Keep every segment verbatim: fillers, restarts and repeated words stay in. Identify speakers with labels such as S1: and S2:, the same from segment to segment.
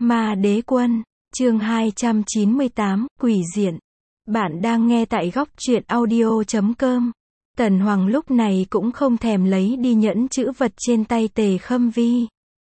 S1: Ma Đế Quân, chương hai trăm chín mươi tám, Quỷ Diện. Bạn đang nghe tại góc truyện audio chấm com. Tần Hoàng lúc này cũng không thèm lấy đi nhẫn chữ vật trên tay Tề Khâm Vi,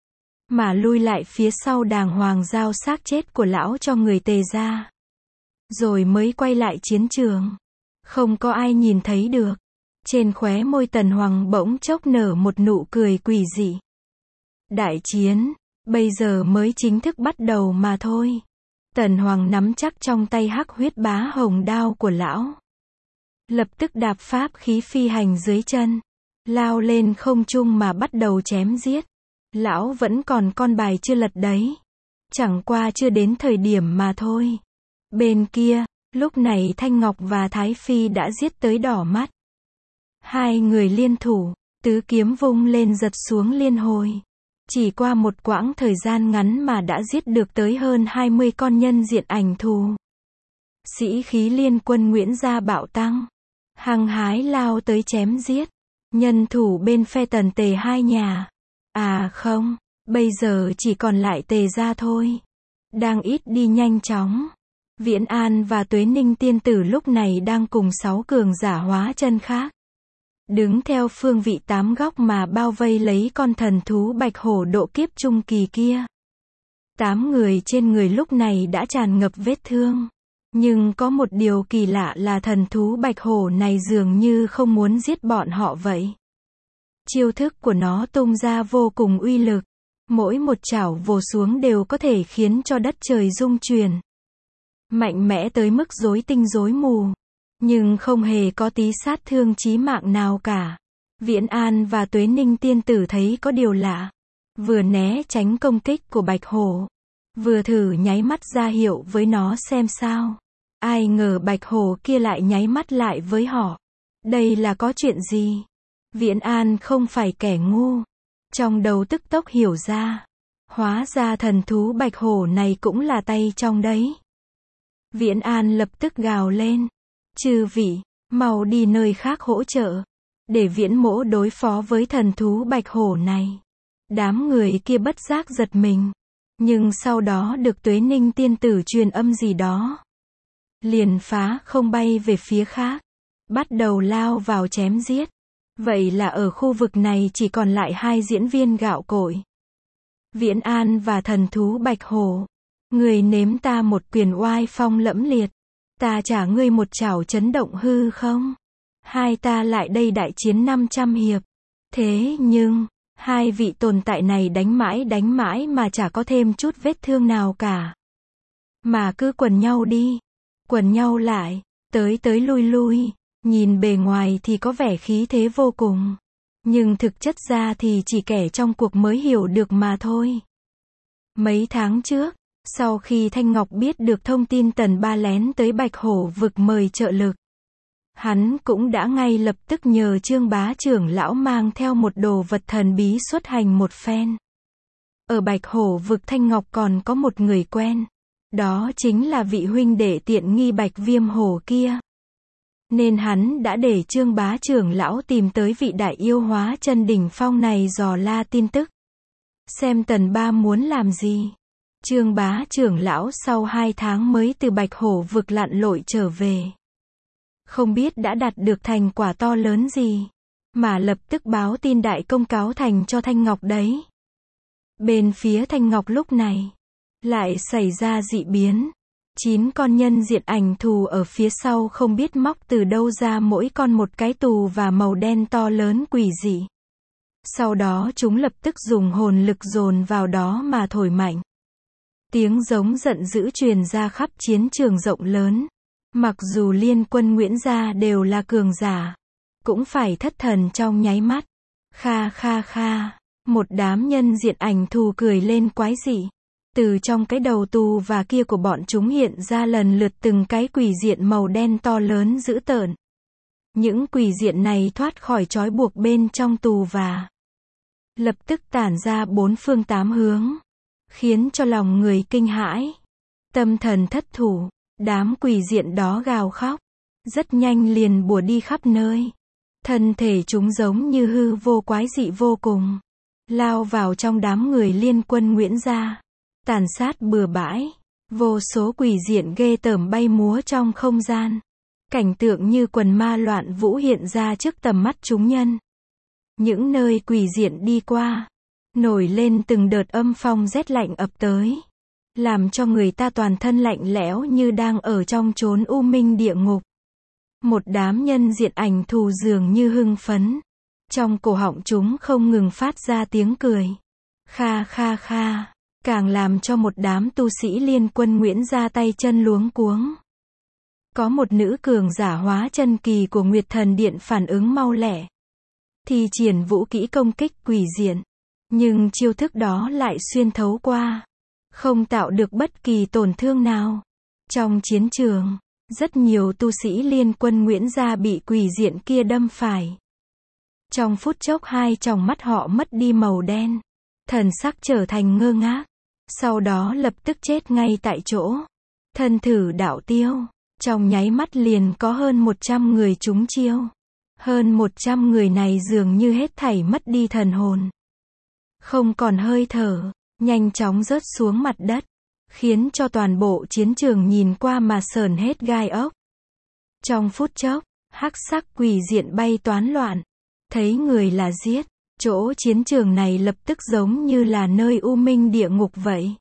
S1: mà lui lại phía sau đàng hoàng giao xác chết của lão cho người Tề gia. Rồi mới quay lại chiến trường. Không có ai nhìn thấy được. Trên khóe môi Tần Hoàng bỗng chốc nở một nụ cười quỷ dị. Đại chiến, bây giờ mới chính thức bắt đầu mà thôi. Tần Hoàng nắm chắc trong tay hắc huyết bá hồng đao của lão. Lập tức đạp pháp khí phi hành dưới chân. Lao lên không trung mà bắt đầu chém giết. Lão vẫn còn con bài chưa lật đấy. Chẳng qua chưa đến thời điểm mà thôi. Bên kia, lúc này Thanh Ngọc và Thái Phi đã giết tới đỏ mắt. Hai người liên thủ, tứ kiếm vung lên giật xuống liên hồi. Chỉ qua một quãng thời gian ngắn mà đã giết được tới hơn hai mươi con nhân diện ảnh thù. Sĩ khí liên quân Nguyễn gia bạo tăng. Hăng hái lao tới chém giết. Nhân thủ bên phe Tần Tề hai nhà. À không, bây giờ chỉ còn lại Tề gia thôi. Đang ít đi nhanh chóng. Viễn An và Tuế Ninh tiên tử lúc này đang cùng sáu cường giả hóa chân khác. Đứng theo phương vị tám góc mà bao vây lấy con thần thú bạch hổ độ kiếp trung kỳ kia. Tám người trên người lúc này đã tràn ngập vết thương. Nhưng có một điều kỳ lạ là thần thú bạch hổ này dường như không muốn giết bọn họ vậy. Chiêu thức của nó tung ra vô cùng uy lực. Mỗi một chảo vồ xuống đều có thể khiến cho đất trời rung chuyển. Mạnh mẽ tới mức rối tinh rối mù. Nhưng không hề có tí sát thương chí mạng nào cả. Viễn An và Tuế Ninh tiên tử thấy có điều lạ. Vừa né tránh công kích của bạch hổ. Vừa thử nháy mắt ra hiệu với nó xem sao. Ai ngờ bạch hổ kia lại nháy mắt lại với họ. Đây là có chuyện gì? Viễn An không phải kẻ ngu. Trong đầu tức tốc hiểu ra. Hóa ra thần thú bạch hổ này cũng là tay trong đấy. Viễn An lập tức gào lên. Chư vị, mau đi nơi khác hỗ trợ. Để Viễn Mỗ đối phó với thần thú bạch hổ này. Đám người kia bất giác giật mình. Nhưng sau đó được Tuế Ninh tiên tử truyền âm gì đó. Liền phá không bay về phía khác. Bắt đầu lao vào chém giết. Vậy là ở khu vực này chỉ còn lại hai diễn viên gạo cội. Viễn An và thần thú bạch hổ. Người nếm ta một quyền oai phong lẫm liệt. Ta trả ngươi một chảo chấn động hư không? Hai ta lại đây đại chiến năm trăm hiệp. Thế nhưng, hai vị tồn tại này đánh mãi đánh mãi mà chả có thêm chút vết thương nào cả. Mà cứ quần nhau đi. Quần nhau lại, tới tới lui lui. Nhìn bề ngoài thì có vẻ khí thế vô cùng. Nhưng thực chất ra thì chỉ kẻ trong cuộc mới hiểu được mà thôi. Mấy tháng trước, sau khi Thanh Ngọc biết được thông tin Tần Ba lén tới Bạch Hổ vực mời trợ lực, hắn cũng đã ngay lập tức nhờ Trương Bá trưởng lão mang theo một đồ vật thần bí xuất hành một phen. Ở Bạch Hổ vực Thanh Ngọc còn có một người quen. Đó chính là vị huynh đệ tiện nghi Bạch Viêm Hổ kia. Nên hắn đã để Trương Bá trưởng lão tìm tới vị đại yêu hóa chân đỉnh phong này dò la tin tức. Xem Tần Ba muốn làm gì. Trương Bá trưởng lão sau hai tháng mới từ Bạch Hổ vực lặn lội trở về. Không biết đã đạt được thành quả to lớn gì. Mà lập tức báo tin đại công cáo thành cho Thanh Ngọc đấy. Bên phía Thanh Ngọc lúc này. Lại xảy ra dị biến. Chín con nhân diện ảnh thù ở phía sau không biết móc từ đâu ra mỗi con một cái tù và màu đen to lớn quỷ dị. Sau đó chúng lập tức dùng hồn lực dồn vào đó mà thổi mạnh. Tiếng giống giận dữ truyền ra khắp chiến trường rộng lớn. Mặc dù liên quân Nguyễn gia đều là cường giả, cũng phải thất thần trong nháy mắt. Kha kha kha, một đám nhân diện ảnh thù cười lên quái dị. Từ trong cái đầu tù và kia của bọn chúng hiện ra lần lượt từng cái quỷ diện màu đen to lớn dữ tợn. Những quỷ diện này thoát khỏi trói buộc bên trong tù và lập tức tản ra bốn phương tám hướng, khiến cho lòng người kinh hãi, tâm thần thất thủ. Đám quỷ diện đó gào khóc, rất nhanh liền bùa đi khắp nơi. Thân thể chúng giống như hư vô quái dị vô cùng, lao vào trong đám người liên quân Nguyễn gia. tàn sát bừa bãi. Vô số quỷ diện ghê tởm bay múa trong không gian. Cảnh tượng như quần ma loạn vũ hiện ra trước tầm mắt chúng nhân. Những nơi quỷ diện đi qua, nổi lên từng đợt âm phong rét lạnh ập tới, làm cho người ta toàn thân lạnh lẽo như đang ở trong chốn u minh địa ngục. Một đám nhân diện ảnh thù dường như hưng phấn. Trong cổ họng chúng không ngừng phát ra tiếng cười. Kha kha kha. Càng làm cho một đám tu sĩ Liên Quân Nguyễn ra tay chân luống cuống. Có một nữ cường giả hóa chân kỳ của Nguyệt Thần Điện phản ứng mau lẹ. Thi triển vũ kỹ công kích quỷ diện. Nhưng chiêu thức đó lại xuyên thấu qua. Không tạo được bất kỳ tổn thương nào. Trong chiến trường, rất nhiều tu sĩ Liên Quân Nguyễn gia bị quỷ diện kia đâm phải. Trong phút chốc hai tròng mắt họ mất đi màu đen. Thần sắc trở thành ngơ ngác. Sau đó lập tức chết ngay tại chỗ. Thân thử đạo tiêu. Trong nháy mắt liền có hơn một trăm người trúng chiêu. Hơn một trăm người này dường như hết thảy mất đi thần hồn. Không còn hơi thở, nhanh chóng rớt xuống mặt đất. Khiến cho toàn bộ chiến trường nhìn qua mà sởn hết gai ốc. Trong phút chốc, hắc sắc quỷ diện bay toán loạn. Thấy người là giết. Chỗ chiến trường này lập tức giống như là nơi u minh địa ngục vậy.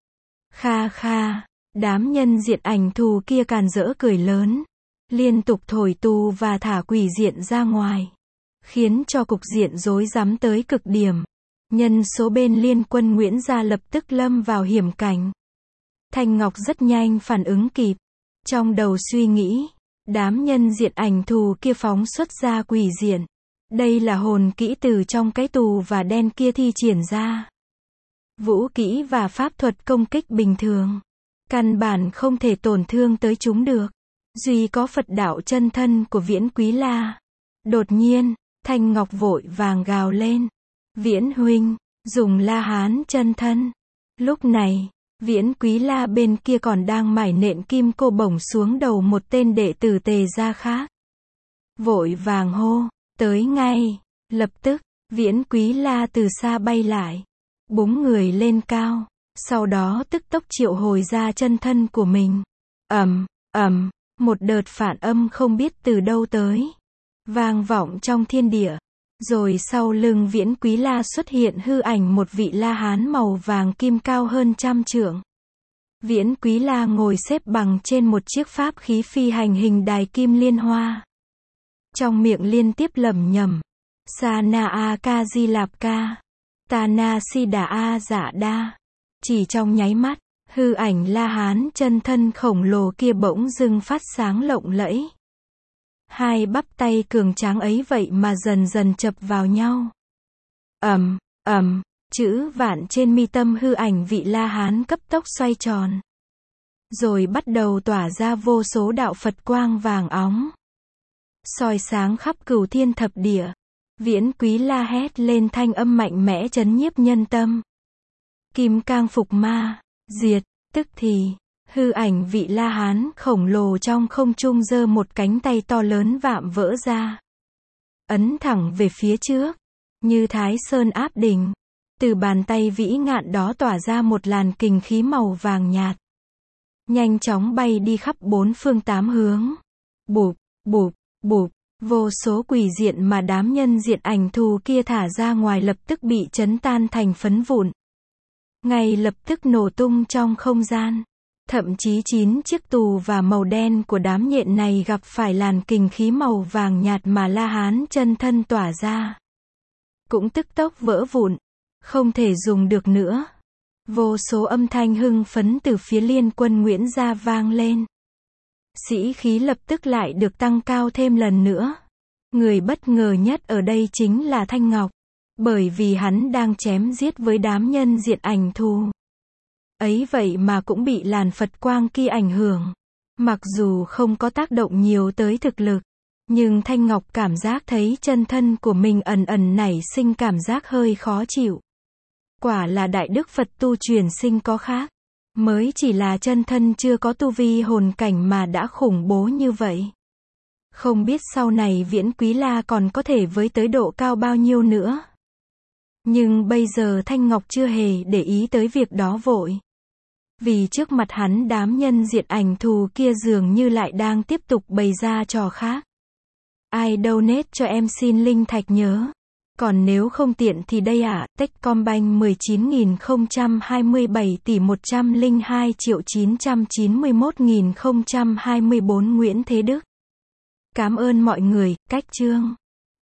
S1: Kha kha, đám nhân diện ảnh thù kia càn rỡ cười lớn. Liên tục thổi tù và thả quỷ diện ra ngoài. Khiến cho cục diện rối rắm tới cực điểm. Nhân số bên Liên Quân Nguyễn gia lập tức lâm vào hiểm cảnh. Thanh Ngọc rất nhanh phản ứng kịp. Trong đầu suy nghĩ, đám nhân diện ảnh thù kia phóng xuất ra quỷ diện. Đây là hồn kỹ từ trong cái tù và đen kia thi triển ra. Vũ kỹ và pháp thuật công kích bình thường. Căn bản không thể tổn thương tới chúng được. Duy có Phật đạo chân thân của Viễn Quý La. Đột nhiên, Thanh Ngọc vội vàng gào lên. Viễn huynh, dùng La Hán chân thân. Lúc này, Viễn Quý La bên kia còn đang mải nện kim cô bổng xuống đầu một tên đệ tử Tề gia khác. Vội vàng hô. Tới ngay. Lập tức, Viễn Quý La từ xa bay lại. Búng người lên cao. Sau đó tức tốc triệu hồi ra chân thân của mình. Ầm, ầm, một đợt phản âm không biết từ đâu tới. Vang vọng trong thiên địa. Rồi sau lưng Viễn Quý La xuất hiện hư ảnh một vị La Hán màu vàng kim cao hơn trăm trượng. Viễn Quý La ngồi xếp bằng trên một chiếc pháp khí phi hành hình đài kim liên hoa. Trong miệng liên tiếp lẩm nhẩm. Sa na a ca di lạp ca. Ta na si đà a dạ đa. Chỉ trong nháy mắt, hư ảnh La Hán chân thân khổng lồ kia bỗng dưng phát sáng lộng lẫy. Hai bắp tay cường tráng ấy vậy mà dần dần chập vào nhau. Ầm, ầm, chữ vạn trên mi tâm hư ảnh vị La Hán cấp tốc xoay tròn. Rồi bắt đầu tỏa ra vô số đạo Phật quang vàng óng. Soi sáng khắp cửu thiên thập địa. Viễn Quý La hét lên thanh âm mạnh mẽ chấn nhiếp nhân tâm. Kim cang phục ma, diệt, tức thì, hư ảnh vị La Hán khổng lồ trong không trung giơ một cánh tay to lớn vạm vỡ ra. Ấn thẳng về phía trước, như Thái Sơn áp đỉnh. Từ bàn tay vĩ ngạn đó tỏa ra một làn kình khí màu vàng nhạt. Nhanh chóng bay đi khắp bốn phương tám hướng. Bụp, bụp, bụp, vô số quỷ diện mà đám nhân diện ảnh thù kia thả ra ngoài lập tức bị chấn tan thành phấn vụn. Ngay lập tức nổ tung trong không gian. Thậm chí chín chiếc tù và màu đen của đám nhện này gặp phải làn kình khí màu vàng nhạt mà La Hán chân thân tỏa ra. Cũng tức tốc vỡ vụn. Không thể dùng được nữa. Vô số âm thanh hưng phấn từ phía Liên Quân Nguyễn gia vang lên. Sĩ khí lập tức lại được tăng cao thêm lần nữa. Người bất ngờ nhất ở đây chính là Thanh Ngọc. Bởi vì hắn đang chém giết với đám nhân diện ảnh thù. Ấy vậy mà cũng bị làn Phật quang kia ảnh hưởng. Mặc dù không có tác động nhiều tới thực lực. Nhưng Thanh Ngọc cảm giác thấy chân thân của mình ẩn ẩn nảy sinh cảm giác hơi khó chịu. Quả là đại đức Phật tu truyền sinh có khác. Mới chỉ là chân thân chưa có tu vi hồn cảnh mà đã khủng bố như vậy. Không biết sau này Viễn Quý La còn có thể với tới độ cao bao nhiêu nữa. Nhưng bây giờ Thanh Ngọc chưa hề để ý tới việc đó vội. Vì trước mặt hắn đám nhân diện ảnh thù kia dường như lại đang tiếp tục bày ra trò khác. Ai donate cho em xin link thạch nhớ. Còn nếu không tiện thì đây ạ, à, Techcombank mười chín nghìn không trăm hai mươi bảy tỷ một trăm lẻ hai triệu chín trăm chín mươi mốt nghìn không trăm hai mươi bốn Nguyễn Thế Đức. Cảm ơn mọi người, cách chương.